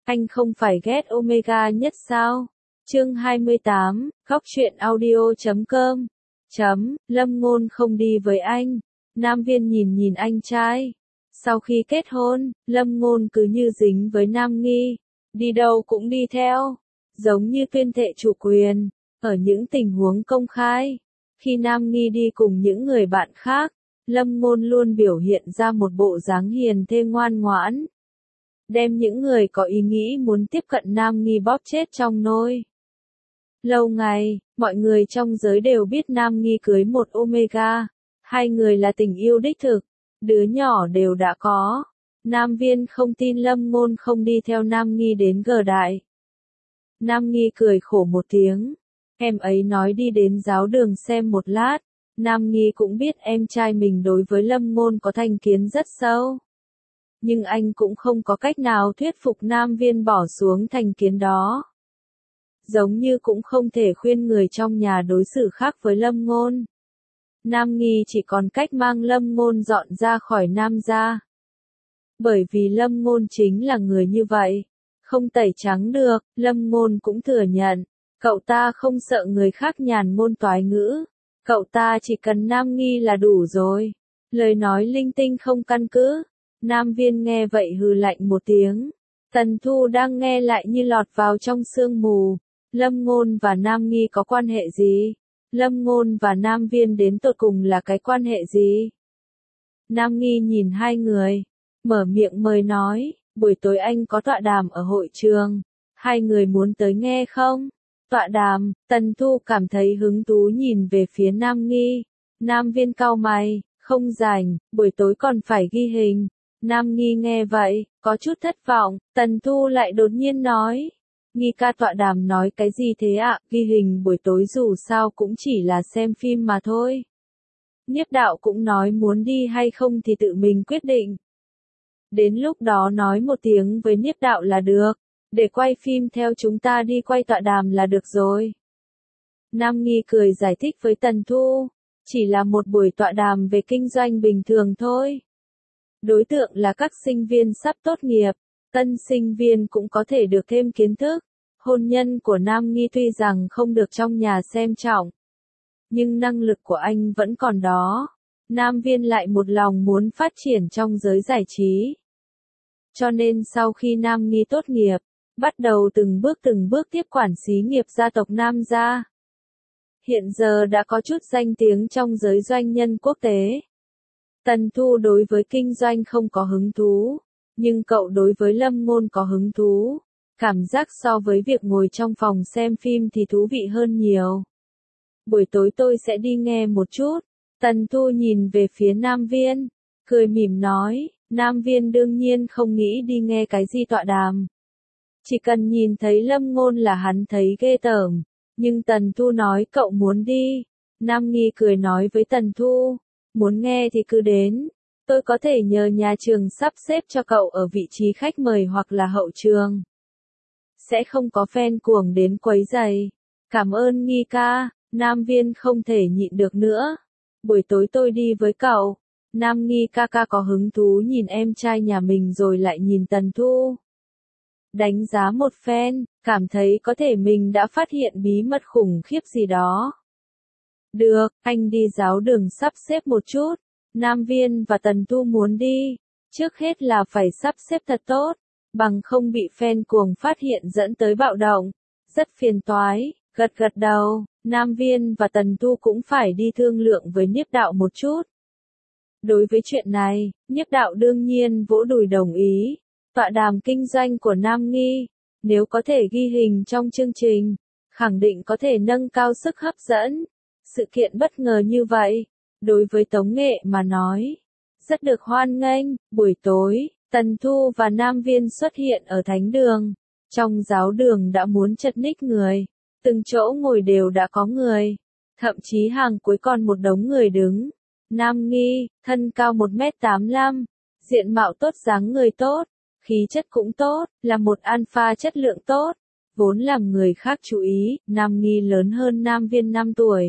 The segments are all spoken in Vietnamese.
Anh không phải ghét Omega nhất sao? Chương 28, Góc truyện audio.com. Lâm Ngôn không đi với anh. Nam Viên nhìn anh trai. Sau khi kết hôn, Lâm Ngôn cứ như dính với Nam Nghi. Đi đâu cũng đi theo. Giống như tuyên thệ chủ quyền. Ở những tình huống công khai. Khi Nam Nghi đi cùng những người bạn khác, Lâm Ngôn luôn biểu hiện ra một bộ dáng hiền thê ngoan ngoãn. Đem những người có ý nghĩ muốn tiếp cận Nam Nghi bóp chết trong nôi. Lâu ngày, mọi người trong giới đều biết Nam Nghi cưới một Omega. Hai người là tình yêu đích thực. Đứa nhỏ đều đã có. Nam Viên không tin Lâm Ngôn không đi theo Nam Nghi đến G Đại. Nam Nghi cười khổ một tiếng. Em ấy nói đi đến giáo đường xem một lát. Nam Nghi cũng biết em trai mình đối với Lâm Ngôn có thành kiến rất sâu. Nhưng anh cũng không có cách nào thuyết phục Nam Viên bỏ xuống thành kiến đó. Giống như cũng không thể khuyên người trong nhà đối xử khác với Lâm Ngôn. Nam Nghi chỉ còn cách mang Lâm Ngôn dọn ra khỏi Nam gia. Bởi vì Lâm Ngôn chính là người như vậy. Không tẩy trắng được, Lâm Ngôn cũng thừa nhận. Cậu ta không sợ người khác nhàn ngôn toái ngữ. Cậu ta chỉ cần Nam Nghi là đủ rồi. Lời nói linh tinh không căn cứ. Nam Viên nghe vậy hừ lạnh một tiếng. Tần Thu đang nghe lại như lọt vào trong sương mù. Lâm Ngôn và Nam Nghi có quan hệ gì? Lâm Ngôn và Nam Viên đến tột cùng là cái quan hệ gì? Nam Nghi nhìn hai người, mở miệng mời nói, buổi tối anh có tọa đàm ở hội trường. Hai người muốn tới nghe không? Tọa đàm, Tần Thu cảm thấy hứng thú nhìn về phía Nam Nghi. Nam Viên cau mày, không rảnh, buổi tối còn phải ghi hình. Nam Nghi nghe vậy, có chút thất vọng, Tần Thu lại đột nhiên nói. Nghi ca tọa đàm nói cái gì thế ạ? Ghi hình buổi tối dù sao cũng chỉ là xem phim mà thôi. Nhiếp đạo cũng nói muốn đi hay không thì tự mình quyết định. Đến lúc đó nói một tiếng với nhiếp đạo là được. Để quay phim theo chúng ta đi quay tọa đàm là được rồi. Nam Nghi cười giải thích với Tần Thu. Chỉ là một buổi tọa đàm về kinh doanh bình thường thôi. Đối tượng là các sinh viên sắp tốt nghiệp. Tân sinh viên cũng có thể được thêm kiến thức. Hôn nhân của Nam Nghi tuy rằng không được trong nhà xem trọng. Nhưng năng lực của anh vẫn còn đó. Nam Viên lại một lòng muốn phát triển trong giới giải trí. Cho nên sau khi Nam Nghi tốt nghiệp, bắt đầu từng bước tiếp quản xí nghiệp gia tộc Nam gia. Hiện giờ đã có chút danh tiếng trong giới doanh nhân quốc tế. Tần Thu đối với kinh doanh không có hứng thú. Nhưng cậu đối với Lâm Ngôn có hứng thú. Cảm giác so với việc ngồi trong phòng xem phim thì thú vị hơn nhiều. Buổi tối tôi sẽ đi nghe một chút. Tần Thu nhìn về phía Nam Viên. Cười mỉm nói. Nam Viên đương nhiên không nghĩ đi nghe cái gì tọa đàm. Chỉ cần nhìn thấy Lâm Ngôn là hắn thấy ghê tởm. Nhưng Tần Thu nói cậu muốn đi. Nam Nghi cười nói với Tần Thu. Muốn nghe thì cứ đến. Tôi có thể nhờ nhà trường sắp xếp cho cậu ở vị trí khách mời hoặc là hậu trường. Sẽ không có fan cuồng đến quấy rầy. Cảm ơn Nghi ca. Nam Viên không thể nhịn được nữa. Buổi tối tôi đi với cậu. Nam Nghi ca ca có hứng thú nhìn em trai nhà mình rồi lại nhìn Tần Thu. Đánh giá một phen, cảm thấy có thể mình đã phát hiện bí mật khủng khiếp gì đó. Được, anh đi giáo đường sắp xếp một chút. Nam Viên và Tần Thu muốn đi. Trước hết là phải sắp xếp thật tốt. Bằng không bị fan cuồng phát hiện dẫn tới bạo động. Rất phiền toái, gật đầu. Nam Viên và Tần Thu cũng phải đi thương lượng với nhiếp đạo một chút. Đối với chuyện này, nhiếp đạo đương nhiên vỗ đùi đồng ý. Tọa đàm kinh doanh của Nam Nghi, nếu có thể ghi hình trong chương trình, khẳng định có thể nâng cao sức hấp dẫn. Sự kiện bất ngờ như vậy, đối với tống nghệ mà nói, rất được hoan nghênh. Buổi tối, Tần Thu và Nam Viên xuất hiện ở thánh đường. Trong giáo đường đã muốn chật ních người, từng chỗ ngồi đều đã có người, thậm chí hàng cuối còn một đống người đứng. Nam Nghi, thân cao 1m85, diện mạo tốt dáng người tốt, khí chất cũng tốt, là một alpha chất lượng tốt. Vốn làm người khác chú ý, Nam Nghi lớn hơn Nam Viên 5 tuổi.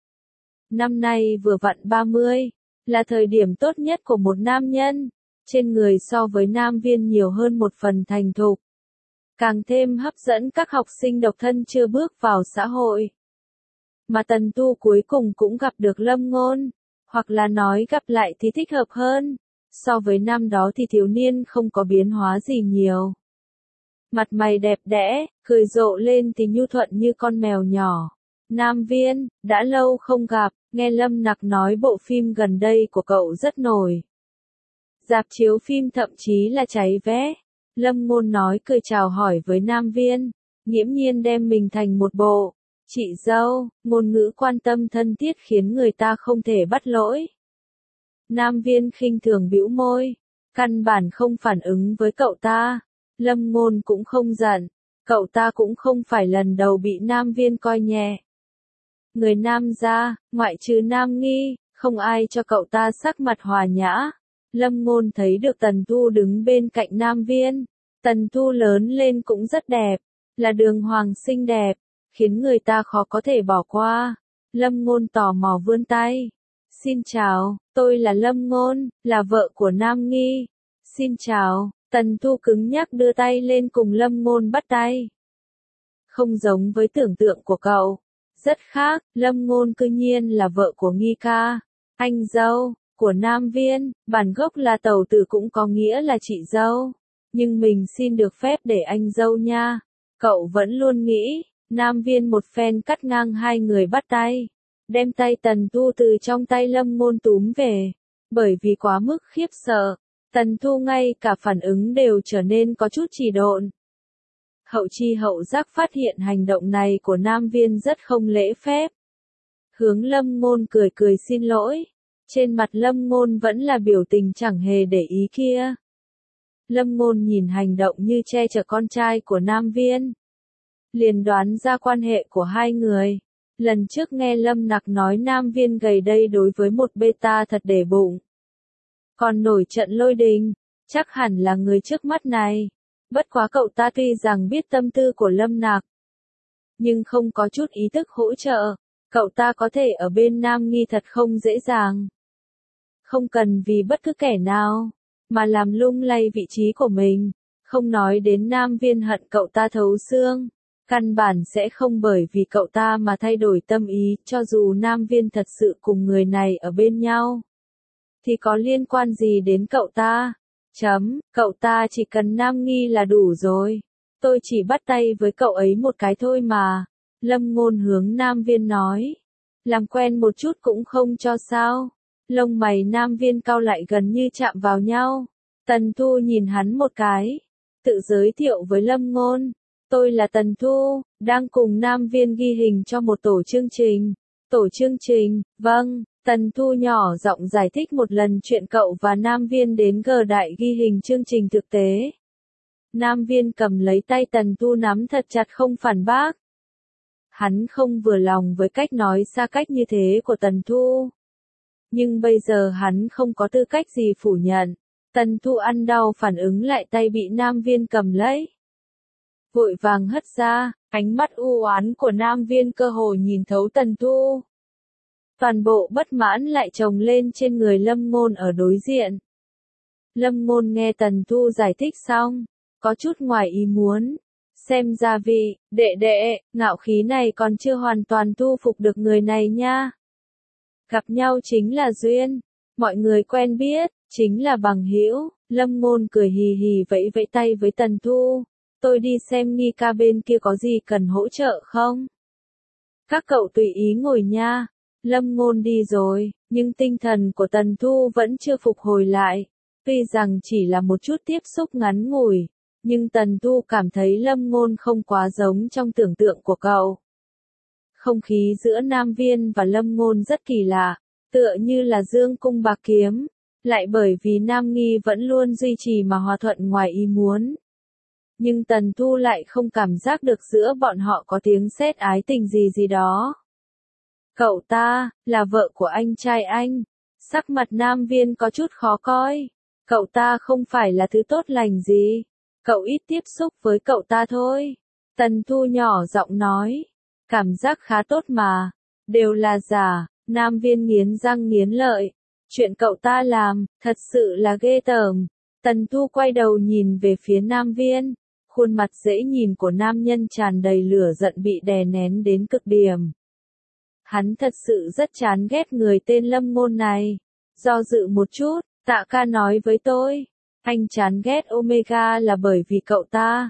Năm nay vừa vặn 30, là thời điểm tốt nhất của một nam nhân. Trên người so với Nam Viên nhiều hơn một phần thành thục. càng thêm hấp dẫn các học sinh độc thân chưa bước vào xã hội. Mà Tần Tu cuối cùng cũng gặp được Lâm Ngôn, hoặc là nói gặp lại thì thích hợp hơn, so với năm đó thì thiếu niên không có biến hóa gì nhiều. Mặt mày đẹp đẽ, cười rộ lên thì nhu thuận như con mèo nhỏ. Nam Viên, đã lâu không gặp, nghe Lâm Nặc nói bộ phim gần đây của cậu rất nổi. Rạp chiếu phim thậm chí là cháy vé. Lâm Ngôn nói cười chào hỏi với Nam Viên, nghiễm nhiên đem mình thành một bộ. Chị dâu, ngôn ngữ quan tâm thân thiết khiến người ta không thể bắt lỗi. Nam Viên khinh thường bĩu môi, căn bản không phản ứng với cậu ta. Lâm Ngôn cũng không giận, cậu ta cũng không phải lần đầu bị Nam Viên coi nhẹ. Người Nam gia, ngoại trừ Nam Nghi, không ai cho cậu ta sắc mặt hòa nhã. Lâm Ngôn thấy được Tần Tu đứng bên cạnh Nam Viên. Tần Tu lớn lên cũng rất đẹp, là đường hoàng xinh đẹp, khiến người ta khó có thể bỏ qua. Lâm Ngôn tò mò vươn tay. Xin chào, tôi là Lâm Ngôn, là vợ của Nam Nghi. Xin chào, Tần Tu cứng nhắc đưa tay lên cùng Lâm Ngôn bắt tay. Không giống với tưởng tượng của cậu. Rất khác, Lâm Ngôn cư nhiên là vợ của Nghi ca. Anh dâu, của Nam Viên, bản gốc là tẩu tử cũng có nghĩa là chị dâu. Nhưng mình xin được phép để anh dâu nha. Cậu vẫn luôn nghĩ, Nam Viên một phen cắt ngang hai người bắt tay. Đem tay Tần Tu từ trong tay Lâm Ngôn túm về. Bởi vì quá mức khiếp sợ, Tần Tu ngay cả phản ứng đều trở nên có chút trì độn. Hậu chi hậu giác phát hiện hành động này của Nam Viên rất không lễ phép. Hướng Lâm Ngôn cười cười xin lỗi. Trên mặt Lâm Ngôn vẫn là biểu tình chẳng hề để ý kia. Lâm Ngôn nhìn hành động như che chở con trai của Nam Viên, liền đoán ra quan hệ của hai người. Lần trước nghe Lâm Nặc nói Nam Viên gầy đây đối với một beta thật để bụng. Còn nổi trận lôi đình, chắc hẳn là người trước mắt này. Bất quá cậu ta tuy rằng biết tâm tư của Lâm Nặc, nhưng không có chút ý thức hỗ trợ. Cậu ta có thể ở bên Nam Nghi thật không dễ dàng. Không cần vì bất cứ kẻ nào, mà làm lung lay vị trí của mình. Không nói đến Nam Viên hận cậu ta thấu xương. Căn bản sẽ không bởi vì cậu ta mà thay đổi tâm ý, cho dù Nam Viên thật sự cùng người này ở bên nhau. Thì có liên quan gì đến cậu ta? Cậu ta chỉ cần Nam Nghi là đủ rồi. Tôi chỉ bắt tay với cậu ấy một cái thôi mà. Lâm Ngôn hướng Nam Viên nói. Làm quen một chút cũng không cho sao. Lông mày Nam Viên cau lại gần như chạm vào nhau. Tần Thu nhìn hắn một cái. Tự giới thiệu với Lâm Ngôn. Tôi là Tần Thu, đang cùng Nam Viên ghi hình cho một tổ chương trình. Tổ chương trình, vâng. Tần Thu nhỏ giọng giải thích một lần chuyện cậu và Nam Viên đến G Đại ghi hình chương trình thực tế. Nam Viên cầm lấy tay Tần Thu nắm thật chặt không phản bác. Hắn không vừa lòng với cách nói xa cách như thế của Tần Thu. Nhưng bây giờ hắn không có tư cách gì phủ nhận. Tần Thu ăn đau phản ứng lại tay bị Nam Viên cầm lấy. Vội vàng hất ra, ánh mắt u oán của Nam Viên cơ hồ nhìn thấu Tần Thu. Toàn bộ bất mãn lại chồng lên trên người Lâm Ngôn ở đối diện. Lâm Ngôn nghe Tần Thu giải thích xong, có chút ngoài ý muốn. Xem ra vị, đệ, ngạo khí này còn chưa hoàn toàn thu phục được người này nha. Gặp nhau chính là duyên, mọi người quen biết, chính là bằng hữu. Lâm Ngôn cười hì hì vẫy vẫy tay với Tần Thu. Tôi đi xem Nghi ca bên kia có gì cần hỗ trợ không? Các cậu tùy ý ngồi nha. Lâm Ngôn đi rồi, nhưng tinh thần của Tần Thu vẫn chưa phục hồi lại. Tuy rằng chỉ là một chút tiếp xúc ngắn ngủi, nhưng Tần Thu cảm thấy Lâm Ngôn không quá giống trong tưởng tượng của cậu. Không khí giữa Nam Viên và Lâm Ngôn rất kỳ lạ, tựa như là dương cung bạc kiếm, lại bởi vì Nam Nghi vẫn luôn duy trì mà hòa thuận ngoài ý muốn. Nhưng Tần Thu lại không cảm giác được giữa bọn họ có tiếng sét ái tình gì đó. Cậu ta, là vợ của anh trai anh. Sắc mặt Nam Viên có chút khó coi. Cậu ta không phải là thứ tốt lành gì. Cậu ít tiếp xúc với cậu ta thôi. Tần Thu nhỏ giọng nói. Cảm giác khá tốt mà. Đều là giả. Nam Viên nghiến răng nghiến lợi. Chuyện cậu ta làm, thật sự là ghê tởm. Tần Thu quay đầu nhìn về phía Nam Viên. Khuôn mặt dễ nhìn của nam nhân tràn đầy lửa giận bị đè nén đến cực điểm. Hắn thật sự rất chán ghét người tên Lâm Ngôn này. Do dự một chút, Tạ ca nói với tôi, anh chán ghét Omega là bởi vì cậu ta.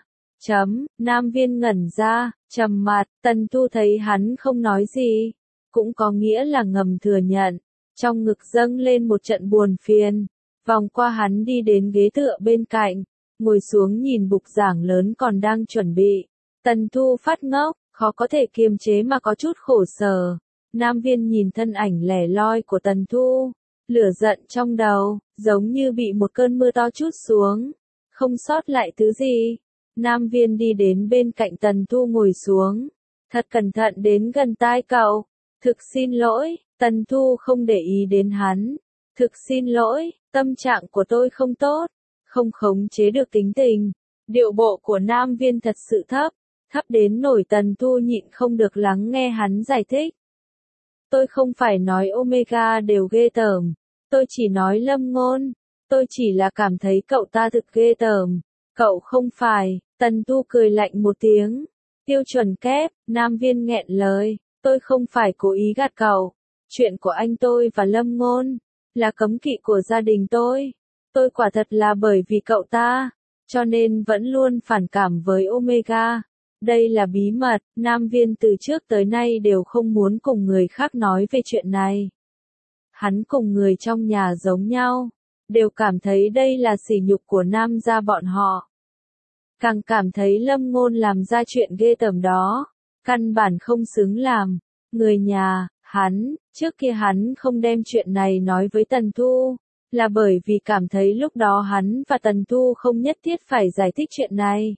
Nam Viên ngẩn ra, trầm mặt, Tần Thu thấy hắn không nói gì, cũng có nghĩa là ngầm thừa nhận, trong ngực dâng lên một trận buồn phiền, vòng qua hắn đi đến ghế tựa bên cạnh, ngồi xuống nhìn bục giảng lớn còn đang chuẩn bị. Tần Thu phát ngốc, khó có thể kiềm chế mà có chút khổ sở. Nam Viên nhìn thân ảnh lẻ loi của Tần Thu, lửa giận trong đầu, giống như bị một cơn mưa to trút xuống, không sót lại thứ gì. Nam Viên đi đến bên cạnh Tần Thu ngồi xuống, thật cẩn thận đến gần tai cậu. Thực xin lỗi, Tần Thu không để ý đến hắn. Thực xin lỗi, tâm trạng của tôi không tốt, không khống chế được tính tình. Điệu bộ của Nam Viên thật sự thấp, thấp đến nổi Tần Thu nhịn không được lắng nghe hắn giải thích. Tôi không phải nói Omega đều ghê tởm, tôi chỉ nói Lâm Ngôn, tôi chỉ là cảm thấy cậu ta thực ghê tởm, cậu không phải. Tần Thu cười lạnh một tiếng, tiêu chuẩn kép. Nam Viên nghẹn lời, tôi không phải cố ý gạt cậu, chuyện của anh tôi và Lâm Ngôn, là cấm kỵ của gia đình tôi quả thật là bởi vì cậu ta, cho nên vẫn luôn phản cảm với Omega. Đây là bí mật, Nam Viên từ trước tới nay đều không muốn cùng người khác nói về chuyện này. Hắn cùng người trong nhà giống nhau, đều cảm thấy đây là sỉ nhục của Nam gia bọn họ. Càng cảm thấy Lâm Ngôn làm ra chuyện ghê tởm đó, căn bản không xứng làm. Người nhà, hắn, trước kia hắn không đem chuyện này nói với Tần Thu, là bởi vì cảm thấy lúc đó hắn và Tần Thu không nhất thiết phải giải thích chuyện này.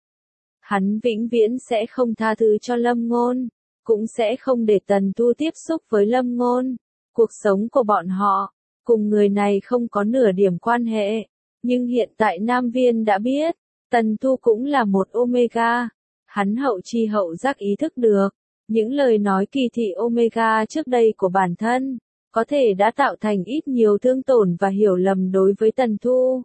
Hắn vĩnh viễn sẽ không tha thứ cho Lâm Ngôn, cũng sẽ không để Tần Thu tiếp xúc với Lâm Ngôn. Cuộc sống của bọn họ, cùng người này không có nửa điểm quan hệ. Nhưng hiện tại Nam Viên đã biết, Tần Thu cũng là một Omega. Hắn hậu chi hậu giác ý thức được, những lời nói kỳ thị Omega trước đây của bản thân, có thể đã tạo thành ít nhiều thương tổn và hiểu lầm đối với Tần Thu.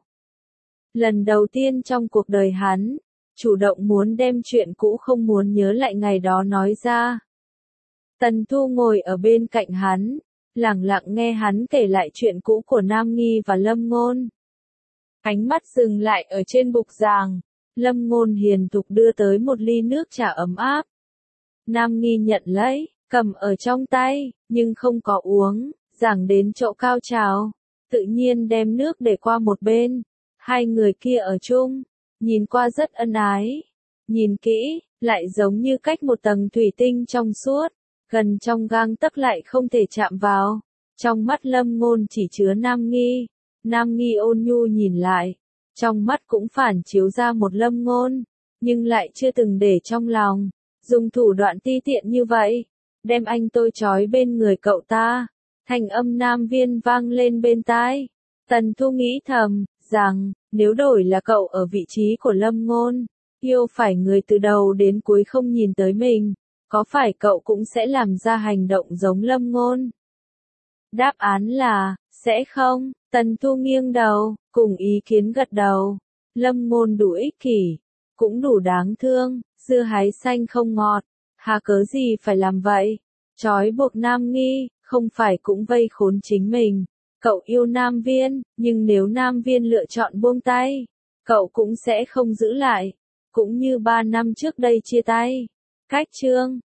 Lần đầu tiên trong cuộc đời hắn, chủ động muốn đem chuyện cũ không muốn nhớ lại ngày đó nói ra. Tần Thu ngồi ở bên cạnh hắn, lặng lặng nghe hắn kể lại chuyện cũ của Nam Nghi và Lâm Ngôn. Ánh mắt dừng lại ở trên bục giảng, Lâm Ngôn hiền thục đưa tới một ly nước trà ấm áp. Nam Nghi nhận lấy, cầm ở trong tay, nhưng không có uống, giảng đến chỗ cao trào, tự nhiên đem nước để qua một bên. Hai người kia ở chung, nhìn qua rất ân ái, nhìn kỹ, lại giống như cách một tầng thủy tinh trong suốt, gần trong gang tấc lại không thể chạm vào. Trong mắt Lâm Ngôn chỉ chứa Nam Nghi. Nam Nghi ôn nhu nhìn lại, trong mắt cũng phản chiếu ra một Lâm Ngôn, nhưng lại chưa từng để trong lòng, dùng thủ đoạn ti tiện như vậy, đem anh tôi trói bên người cậu ta. Thanh âm Nam Viên vang lên bên tai. Tần Thu nghĩ thầm, rằng, nếu đổi là cậu ở vị trí của Lâm Ngôn, yêu phải người từ đầu đến cuối không nhìn tới mình, có phải cậu cũng sẽ làm ra hành động giống Lâm Ngôn? Đáp án là, sẽ không. Tần Thu nghiêng đầu, cùng ý kiến gật đầu. Lâm Ngôn đủ ích kỷ, cũng đủ đáng thương, dưa hái xanh không ngọt, hà cớ gì phải làm vậy? Trói buộc Nam Nghi, không phải cũng vây khốn chính mình. Cậu yêu Nam Viên, nhưng nếu Nam Viên lựa chọn buông tay, cậu cũng sẽ không giữ lại, cũng như 3 năm trước đây chia tay. Cách chương